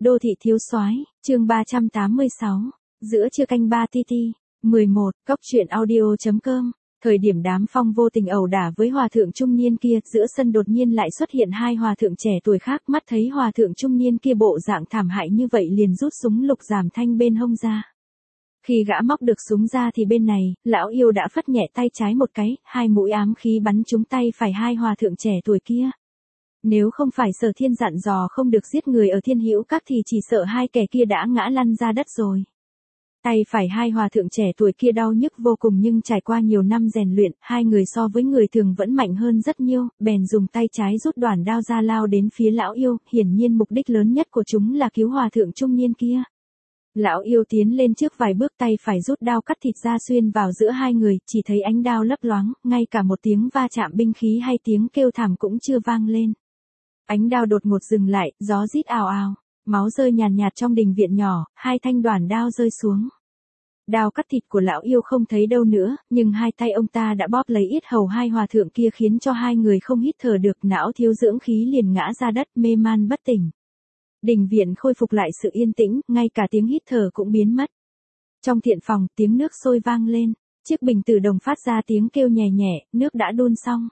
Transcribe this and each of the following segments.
Đô thị thiếu soái, chương 386, giữa trưa canh 3 TT, 11, Cóc truyện audio.com. Thời điểm đám Phong vô tình ẩu đả với hòa thượng trung niên kia, giữa sân đột nhiên lại xuất hiện hai hòa thượng trẻ tuổi khác, mắt thấy hòa thượng trung niên kia bộ dạng thảm hại như vậy liền rút súng lục giảm thanh bên hông ra. Khi gã móc được súng ra thì bên này, lão yêu đã phất nhẹ tay trái một cái, hai mũi ám khí bắn trúng tay phải hai hòa thượng trẻ tuổi kia. Nếu không phải Sở Thiên dặn dò không được giết người ở Thiên Hữu Các thì chỉ sợ hai kẻ kia đã ngã lăn ra đất rồi. Tay phải hai hòa thượng trẻ tuổi kia đau nhức vô cùng, nhưng trải qua nhiều năm rèn luyện, hai người so với người thường vẫn mạnh hơn rất nhiều, bèn dùng tay trái rút đoản đao ra lao đến phía lão yêu, hiển nhiên mục đích lớn nhất của chúng là cứu hòa thượng trung niên kia. Lão yêu tiến lên trước vài bước, tay phải rút đao cắt thịt ra xuyên vào giữa hai người, chỉ thấy ánh đao lấp loáng, ngay cả một tiếng va chạm binh khí hay tiếng kêu thảm cũng chưa vang lên. Ánh đao đột ngột dừng lại, gió rít ào ào, máu rơi nhàn nhạt trong đình viện nhỏ, hai thanh đoản đao rơi xuống. Đao cắt thịt của lão yêu không thấy đâu nữa, nhưng hai tay ông ta đã bóp lấy yết hầu hai hòa thượng kia khiến cho hai người không hít thở được, não thiếu dưỡng khí liền ngã ra đất mê man bất tỉnh. Đình viện khôi phục lại sự yên tĩnh, ngay cả tiếng hít thở cũng biến mất. Trong thiện phòng, tiếng nước sôi vang lên, chiếc bình tử đồng phát ra tiếng kêu nhẹ nhẹ, nước đã đun xong.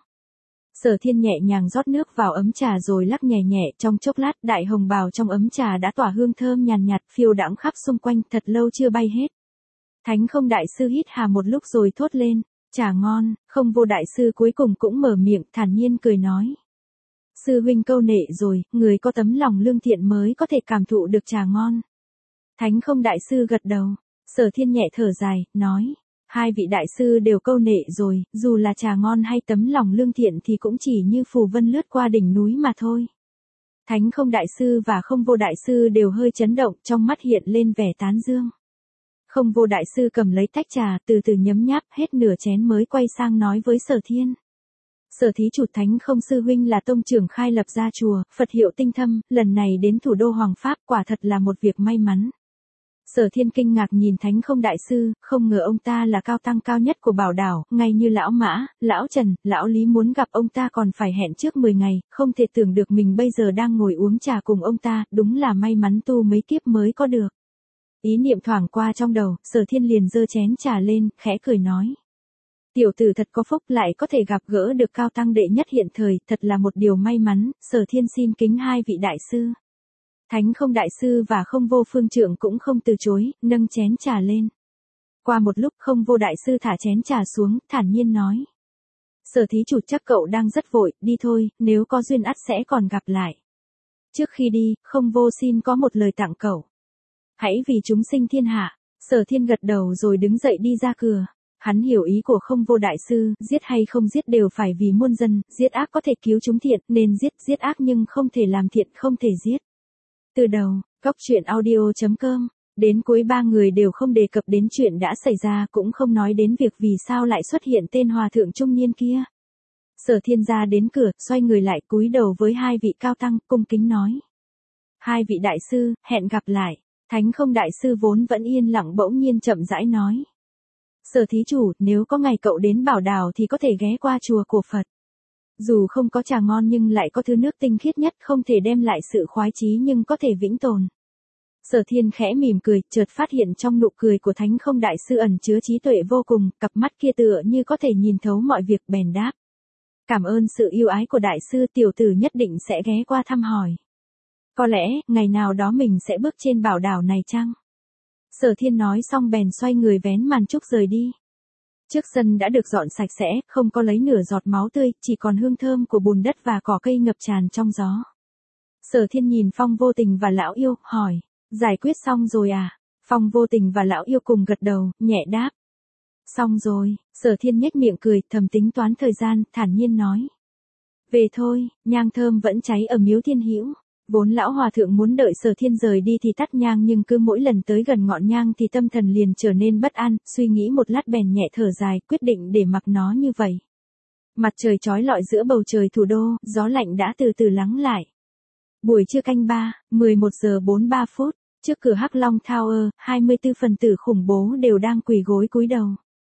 Sở Thiên nhẹ nhàng rót nước vào ấm trà rồi lắc nhẹ nhẹ, trong chốc lát đại hồng bào trong ấm trà đã tỏa hương thơm nhàn nhạt phiêu đãng khắp xung quanh, thật lâu chưa bay hết. Thánh Không đại sư hít hà một lúc rồi thốt lên, trà ngon. Không Vô đại sư cuối cùng cũng mở miệng, thản nhiên cười nói. Sư huynh câu nệ rồi, người có tấm lòng lương thiện mới có thể cảm thụ được trà ngon. Thánh Không đại sư gật đầu, Sở Thiên nhẹ thở dài, nói. Hai vị đại sư đều câu nệ rồi, dù là trà ngon hay tấm lòng lương thiện thì cũng chỉ như phù vân lướt qua đỉnh núi mà thôi. Thánh Không đại sư và Không Vô đại sư đều hơi chấn động, trong mắt hiện lên vẻ tán dương. Không Vô đại sư cầm lấy tách trà, từ từ nhấm nháp hết nửa chén mới quay sang nói với Sở Thiên. Sở thí chủ, Thánh Không sư huynh là tông trưởng khai lập ra chùa, Phật hiệu tinh thâm, lần này đến thủ đô Hoàng Pháp quả thật là một việc may mắn. Sở Thiên kinh ngạc nhìn Thánh Không đại sư, không ngờ ông ta là cao tăng cao nhất của Bảo Đảo, ngay như lão Mã, lão Trần, lão Lý muốn gặp ông ta còn phải hẹn trước 10 ngày, không thể tưởng được mình bây giờ đang ngồi uống trà cùng ông ta, đúng là may mắn tu mấy kiếp mới có được. Ý niệm thoảng qua trong đầu, Sở Thiên liền giơ chén trà lên, khẽ cười nói. Tiểu tử thật có phúc, lại có thể gặp gỡ được cao tăng đệ nhất hiện thời, thật là một điều may mắn. Sở Thiên xin kính hai vị đại sư. Thánh Không đại sư và Không Vô phương trượng cũng không từ chối, nâng chén trà lên. Qua một lúc Không Vô đại sư thả chén trà xuống, thản nhiên nói. Sở thí chủ, chắc cậu đang rất vội, đi thôi, nếu có duyên ắt sẽ còn gặp lại. Trước khi đi, Không Vô xin có một lời tặng cậu. Hãy vì chúng sinh thiên hạ. Sở Thiên gật đầu rồi đứng dậy đi ra cửa. Hắn hiểu ý của Không Vô đại sư, giết hay không giết đều phải vì muôn dân, giết ác có thể cứu chúng thiện, nên giết ác nhưng không thể làm thiện, không thể giết. Từ đầu, Cóc truyện audio.com, đến cuối ba người đều không đề cập đến chuyện đã xảy ra, cũng không nói đến việc vì sao lại xuất hiện tên hòa thượng trung niên kia. Sở Thiên ra đến cửa, xoay người lại cúi đầu với hai vị cao tăng, cung kính nói. Hai vị đại sư, hẹn gặp lại. Thánh Không đại sư vốn vẫn yên lặng bỗng nhiên chậm rãi nói. Sở thí chủ, nếu có ngày cậu đến Bảo Đảo thì có thể ghé qua chùa của Phật. Dù không có trà ngon nhưng lại có thứ nước tinh khiết nhất, không thể đem lại sự khoái chí nhưng có thể vĩnh tồn. Sở Thiên khẽ mỉm cười, chợt phát hiện trong nụ cười của Thánh Không đại sư ẩn chứa trí tuệ vô cùng, cặp mắt kia tựa như có thể nhìn thấu mọi việc, bèn đáp. Cảm ơn sự yêu ái của đại sư, tiểu tử nhất định sẽ ghé qua thăm hỏi. Có lẽ, ngày nào đó mình sẽ bước trên Bảo Đảo này chăng? Sở Thiên nói xong bèn xoay người vén màn trúc rời đi. Trước sân đã được dọn sạch sẽ, không có lấy nửa giọt máu tươi, chỉ còn hương thơm của bùn đất và cỏ cây ngập tràn trong gió. Sở Thiên nhìn Phong Vô Tình và lão yêu, hỏi, giải quyết xong rồi à? Phong Vô Tình và lão yêu cùng gật đầu, nhẹ đáp. Xong rồi. Sở Thiên nhếch miệng cười, thầm tính toán thời gian, thản nhiên nói. Về thôi, nhang thơm vẫn cháy ở miếu Thiên Hữu. Vốn lão hòa thượng muốn đợi Sở Thiên rời đi thì tắt nhang, nhưng cứ mỗi lần tới gần ngọn nhang thì tâm thần liền trở nên bất an, suy nghĩ một lát bèn nhẹ thở dài, quyết định để mặc nó như vậy. Mặt trời chói lọi giữa bầu trời thủ đô, gió lạnh đã từ từ lắng lại. Buổi trưa canh 3, 11 giờ 43 phút, trước cửa Hắc Long Tower, 24 phần tử khủng bố đều đang quỳ gối cúi đầu.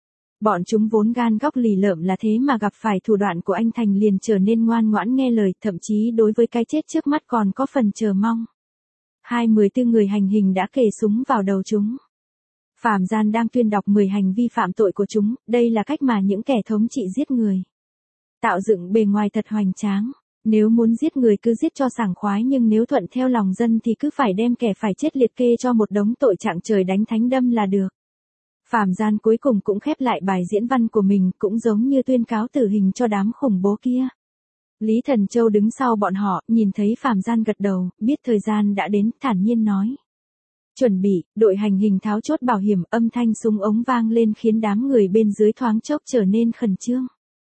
Bọn chúng vốn gan góc lì lợm là thế mà gặp phải thủ đoạn của anh Thành liền trở nên ngoan ngoãn nghe lời, thậm chí đối với cái chết trước mắt còn có phần chờ mong. 14 người hành hình đã kề súng vào đầu chúng. Phạm Gian đang tuyên đọc 10 hành vi phạm tội của chúng, đây là cách mà những kẻ thống trị giết người. Tạo dựng bề ngoài thật hoành tráng. Nếu muốn giết người cứ giết cho sảng khoái, nhưng nếu thuận theo lòng dân thì cứ phải đem kẻ phải chết liệt kê cho một đống tội trạng trời đánh thánh đâm là được. Phạm Gian cuối cùng cũng khép lại bài diễn văn của mình, cũng giống như tuyên cáo tử hình cho đám khủng bố kia. Lý Thần Châu đứng sau bọn họ, nhìn thấy Phạm Gian gật đầu, biết thời gian đã đến, thản nhiên nói. Chuẩn bị, đội hành hình tháo chốt bảo hiểm, âm thanh súng ống vang lên khiến đám người bên dưới thoáng chốc trở nên khẩn trương.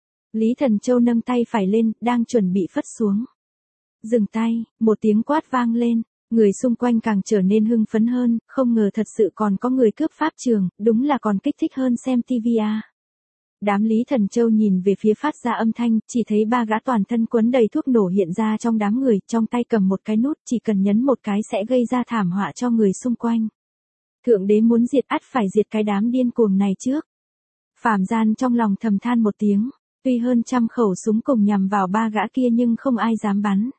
Lý Thần Châu nâng tay phải lên, đang chuẩn bị phất xuống. Dừng tay, một tiếng quát vang lên, người xung quanh càng trở nên hưng phấn hơn, không ngờ thật sự còn có người cướp pháp trường, đúng là còn kích thích hơn xem TV à. Đám Lý Thần Châu nhìn về phía phát ra âm thanh, chỉ thấy 3 gã toàn thân quấn đầy thuốc nổ hiện ra trong đám người, trong tay cầm một cái nút, chỉ cần nhấn một cái sẽ gây ra thảm họa cho người xung quanh. Thượng đế muốn diệt ắt phải diệt cái đám điên cuồng này trước. Phạm Gian trong lòng thầm than một tiếng, tuy hơn 100 khẩu súng cùng nhằm vào 3 gã kia nhưng không ai dám bắn.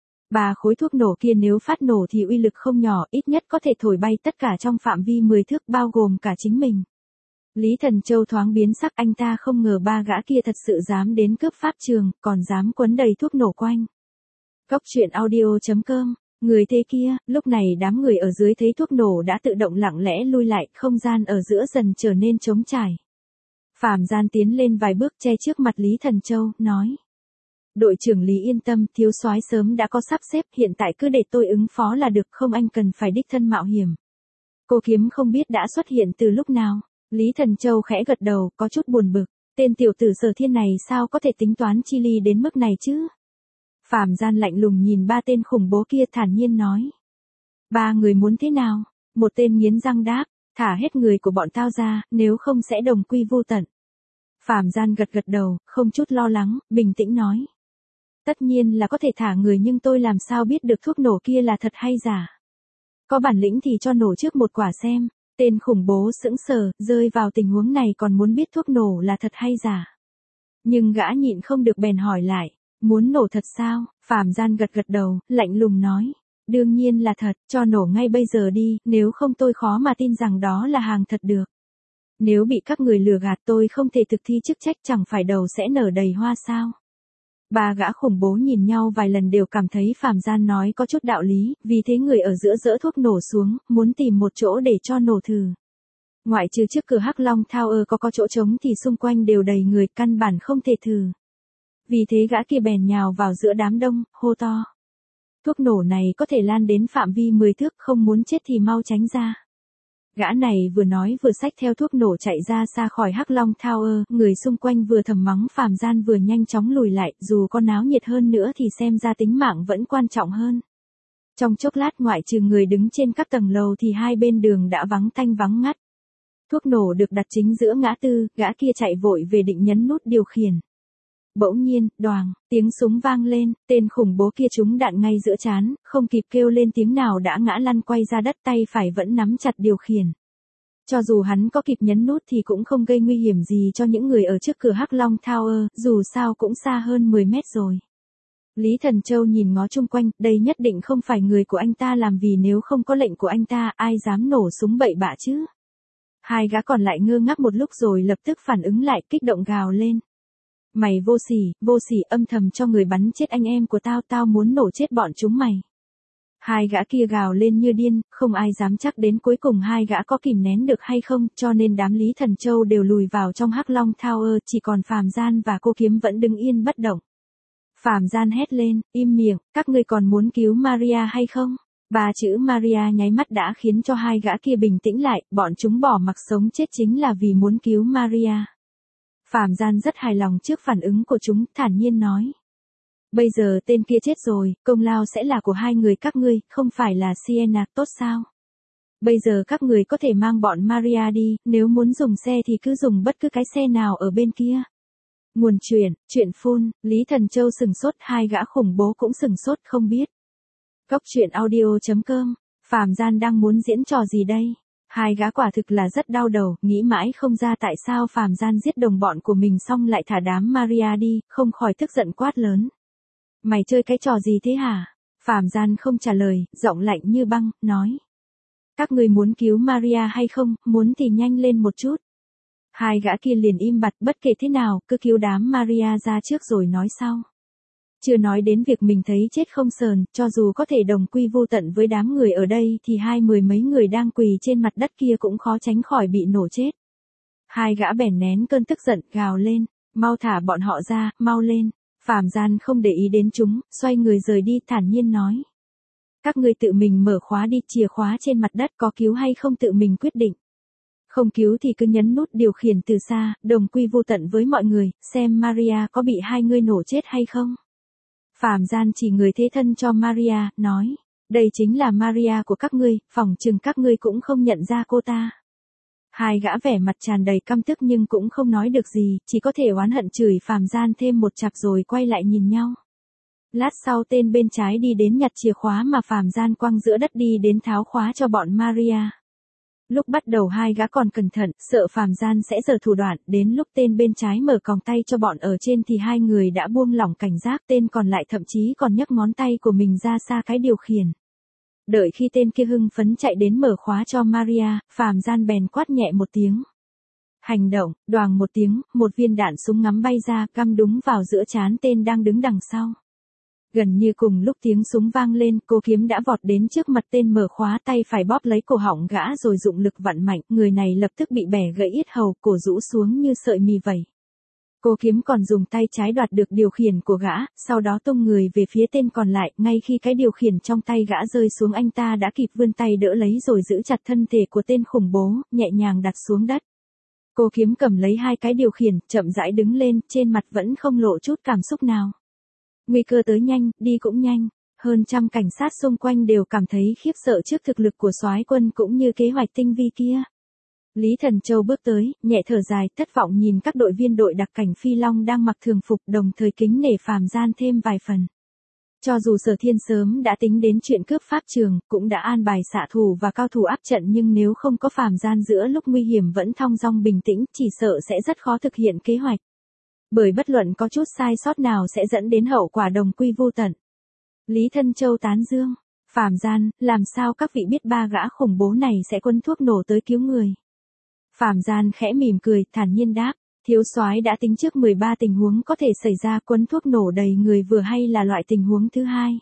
3 khối thuốc nổ kia nếu phát nổ thì uy lực không nhỏ, ít nhất có thể thổi bay tất cả trong phạm vi 10 thước bao gồm cả chính mình. Lý Thần Châu thoáng biến sắc, anh ta không ngờ 3 gã kia thật sự dám đến cướp pháp trường, còn dám quấn đầy thuốc nổ quanh. Góc truyện audio.com. Người thế kia, lúc này đám người ở dưới thấy thuốc nổ đã tự động lặng lẽ lui lại, không gian ở giữa dần trở nên trống trải. Phạm Gian tiến lên vài bước che trước mặt Lý Thần Châu, nói. Đội trưởng Lý yên tâm, thiếu soái sớm đã có sắp xếp, hiện tại cứ để tôi ứng phó là được, không anh cần phải đích thân mạo hiểm. Cô kiếm không biết đã xuất hiện từ lúc nào. Lý Thần Châu khẽ gật đầu, có chút buồn bực, tên tiểu tử Sở Thiên này sao có thể tính toán chi ly đến mức này chứ? Phạm Gian lạnh lùng nhìn 3 tên khủng bố kia, thản nhiên nói. 3 người muốn thế nào? Một tên nghiến răng đáp, thả hết người của bọn tao ra, nếu không sẽ đồng quy vô tận. Phạm Gian gật đầu, không chút lo lắng, bình tĩnh nói. Tất nhiên là có thể thả người, nhưng tôi làm sao biết được thuốc nổ kia là thật hay giả? Có bản lĩnh thì cho nổ trước một quả xem. Tên khủng bố sững sờ, rơi vào tình huống này còn muốn biết thuốc nổ là thật hay giả. Nhưng gã nhịn không được bèn hỏi lại, muốn nổ thật sao? Phạm Gian gật đầu, lạnh lùng nói. Đương nhiên là thật, cho nổ ngay bây giờ đi, nếu không tôi khó mà tin rằng đó là hàng thật được. Nếu bị các người lừa gạt tôi không thể thực thi chức trách, chẳng phải đầu sẽ nở đầy hoa sao? 3 gã khủng bố nhìn nhau vài lần đều cảm thấy Phạm Gian nói có chút đạo lý, vì thế người ở giữa dỡ thuốc nổ xuống, muốn tìm một chỗ để cho nổ thử. Ngoại trừ trước cửa Hắc Long Tower có chỗ trống thì xung quanh đều đầy người, căn bản không thể thử. Vì thế gã kia bèn nhào vào giữa đám đông, hô to. Thuốc nổ này có thể lan đến phạm vi 10 thước, không muốn chết thì mau tránh ra. Gã này vừa nói vừa xách theo thuốc nổ chạy ra xa khỏi Hắc Long Tower, người xung quanh vừa thầm mắng Phạm Gian vừa nhanh chóng lùi lại, dù có náo nhiệt hơn nữa thì xem ra tính mạng vẫn quan trọng hơn. Trong chốc lát ngoại trừ người đứng trên các tầng lầu thì hai bên đường đã vắng tanh vắng ngắt. Thuốc nổ được đặt chính giữa ngã tư, gã kia chạy vội về định nhấn nút điều khiển. Bỗng nhiên, đoàng, tiếng súng vang lên, tên khủng bố kia trúng đạn ngay giữa trán, không kịp kêu lên tiếng nào đã ngã lăn quay ra đất, tay phải vẫn nắm chặt điều khiển. Cho dù hắn có kịp nhấn nút thì cũng không gây nguy hiểm gì cho những người ở trước cửa Hắc Long Tower, dù sao cũng xa hơn 10 mét rồi. Lý Thần Châu nhìn ngó chung quanh, đây nhất định không phải người của anh ta làm, vì nếu không có lệnh của anh ta, ai dám nổ súng bậy bạ chứ? Hai gã còn lại ngơ ngác một lúc rồi lập tức phản ứng lại, kích động gào lên. Mày vô sỉ, âm thầm cho người bắn chết anh em của tao, tao muốn nổ chết bọn chúng mày. Hai gã kia gào lên như điên, không ai dám chắc đến cuối cùng hai gã có kìm nén được hay không, cho nên đám Lý Thần Châu đều lùi vào trong Hắc Long Tower, chỉ còn Phạm Gian và cô kiếm vẫn đứng yên bất động. Phạm Gian hét lên, im miệng, các ngươi còn muốn cứu Maria hay không? 3 chữ Maria nháy mắt đã khiến cho hai gã kia bình tĩnh lại, bọn chúng bỏ mặc sống chết chính là vì muốn cứu Maria. Phạm Gian rất hài lòng trước phản ứng của chúng, thản nhiên nói. Bây giờ tên kia chết rồi, công lao sẽ là của hai người các ngươi, không phải là Sienna tốt sao? Bây giờ các người có thể mang bọn Maria đi, nếu muốn dùng xe thì cứ dùng bất cứ cái xe nào ở bên kia. Nguồn chuyện phun, Lý Thần Châu sừng sốt, hai gã khủng bố cũng sừng sốt không biết. Góc truyện audio.com, Phạm Gian đang muốn diễn trò gì đây? Hai gã quả thực là rất đau đầu, nghĩ mãi không ra tại sao Phạm Gian giết đồng bọn của mình xong lại thả đám Maria đi, không khỏi tức giận quát lớn. Mày chơi cái trò gì thế hả? Phạm Gian không trả lời, giọng lạnh như băng, nói. Các ngươi muốn cứu Maria hay không, muốn thì nhanh lên một chút. Hai gã kia liền im bặt, bất kể thế nào, cứ cứu đám Maria ra trước rồi nói sau. Chưa nói đến việc mình thấy chết không sờn, cho dù có thể đồng quy vô tận với đám người ở đây thì mười mấy người đang quỳ trên mặt đất kia cũng khó tránh khỏi bị nổ chết. Hai gã bèn nén cơn tức giận, gào lên, mau thả bọn họ ra, mau lên. Phạm Gian không để ý đến chúng, xoay người rời đi, thản nhiên nói. Các ngươi tự mình mở khóa đi, chìa khóa trên mặt đất có cứu hay không tự mình quyết định. Không cứu thì cứ nhấn nút điều khiển từ xa, đồng quy vô tận với mọi người, xem Maria có bị hai ngươi nổ chết hay không. Phạm Gian chỉ người thế thân cho Maria, nói, đây chính là Maria của các ngươi, phỏng chừng các ngươi cũng không nhận ra cô ta. Hai gã vẻ mặt tràn đầy căm tức nhưng cũng không nói được gì, chỉ có thể oán hận chửi Phạm Gian thêm một chặp rồi quay lại nhìn nhau. Lát sau tên bên trái đi đến nhặt chìa khóa mà Phạm Gian quăng giữa đất đi đến tháo khóa cho bọn Maria. Lúc bắt đầu hai gã còn cẩn thận, sợ Phạm Gian sẽ giở thủ đoạn, đến lúc tên bên trái mở còng tay cho bọn ở trên thì hai người đã buông lỏng cảnh giác, tên còn lại thậm chí còn nhấc ngón tay của mình ra xa cái điều khiển. Đợi khi tên kia hưng phấn chạy đến mở khóa cho Maria, Phạm Gian bèn quát nhẹ một tiếng. Hành động, đoàng một tiếng, một viên đạn súng ngắm bay ra, cắm đúng vào giữa trán tên đang đứng đằng sau. Gần như cùng lúc tiếng súng vang lên, cô kiếm đã vọt đến trước mặt tên mở khóa, tay phải bóp lấy cổ họng gã rồi dụng lực vặn mạnh, người này lập tức bị bẻ gãy yết hầu, cổ rũ xuống như sợi mì vẩy. Cô kiếm còn dùng tay trái đoạt được điều khiển của gã, sau đó tung người về phía tên còn lại, ngay khi cái điều khiển trong tay gã rơi xuống anh ta đã kịp vươn tay đỡ lấy rồi giữ chặt thân thể của tên khủng bố, nhẹ nhàng đặt xuống đất. Cô kiếm cầm lấy hai cái điều khiển, chậm rãi đứng lên, trên mặt vẫn không lộ chút cảm xúc nào. Nguy cơ tới nhanh, đi cũng nhanh, hơn trăm cảnh sát xung quanh đều cảm thấy khiếp sợ trước thực lực của soái quân cũng như kế hoạch tinh vi kia. Lý Thần Châu bước tới, nhẹ thở dài, thất vọng nhìn các đội viên đội đặc cảnh Phi Long đang mặc thường phục, đồng thời kính nể Phạm Gian thêm vài phần. Cho dù Sở Thiên sớm đã tính đến chuyện cướp pháp trường, cũng đã an bài xạ thủ và cao thủ áp trận, nhưng nếu không có Phạm Gian giữa lúc nguy hiểm vẫn thong dong bình tĩnh, chỉ sợ sẽ rất khó thực hiện kế hoạch. Bởi bất luận có chút sai sót nào sẽ dẫn đến hậu quả đồng quy vô tận. Lý Thân Châu tán dương, Phạm Gian, làm sao các vị biết ba gã khủng bố này sẽ quấn thuốc nổ tới cứu người? Phạm Gian khẽ mỉm cười, thản nhiên đáp, thiếu soái đã tính trước 13 tình huống có thể xảy ra, quấn thuốc nổ đầy người vừa hay là loại tình huống thứ hai.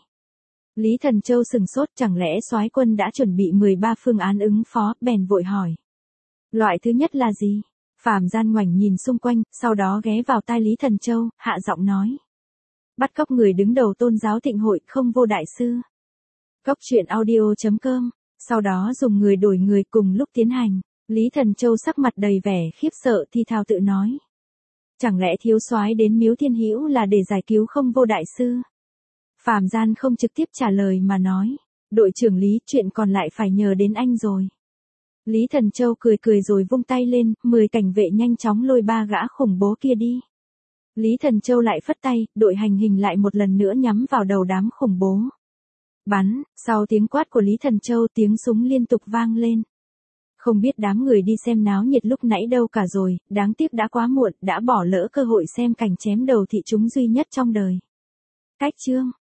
Lý Thần Châu sừng sốt, chẳng lẽ soái quân đã chuẩn bị 13 phương án ứng phó, bèn vội hỏi. Loại thứ nhất là gì? Phạm Gian ngoảnh nhìn xung quanh, sau đó ghé vào tai Lý Thần Châu, hạ giọng nói. Bắt cóc người đứng đầu tôn giáo Thịnh Hội, không vô đại sư. Cóc truyện audio.com, sau đó dùng người đổi người cùng lúc tiến hành. Lý Thần Châu sắc mặt đầy vẻ khiếp sợ thì thào tự nói. Chẳng lẽ thiếu soái đến miếu Thiên Hữu là để giải cứu không vô đại sư? Phạm Gian không trực tiếp trả lời mà nói. Đội trưởng Lý, chuyện còn lại phải nhờ đến anh rồi. Lý Thần Châu cười cười rồi vung tay lên, 10 cảnh vệ nhanh chóng lôi ba gã khủng bố kia đi. Lý Thần Châu lại phất tay, đội hành hình lại một lần nữa nhắm vào đầu đám khủng bố. Bắn, sau tiếng quát của Lý Thần Châu tiếng súng liên tục vang lên. Không biết đám người đi xem náo nhiệt lúc nãy đâu cả rồi, đáng tiếc đã quá muộn, đã bỏ lỡ cơ hội xem cảnh chém đầu thị chúng duy nhất trong đời. Cách chương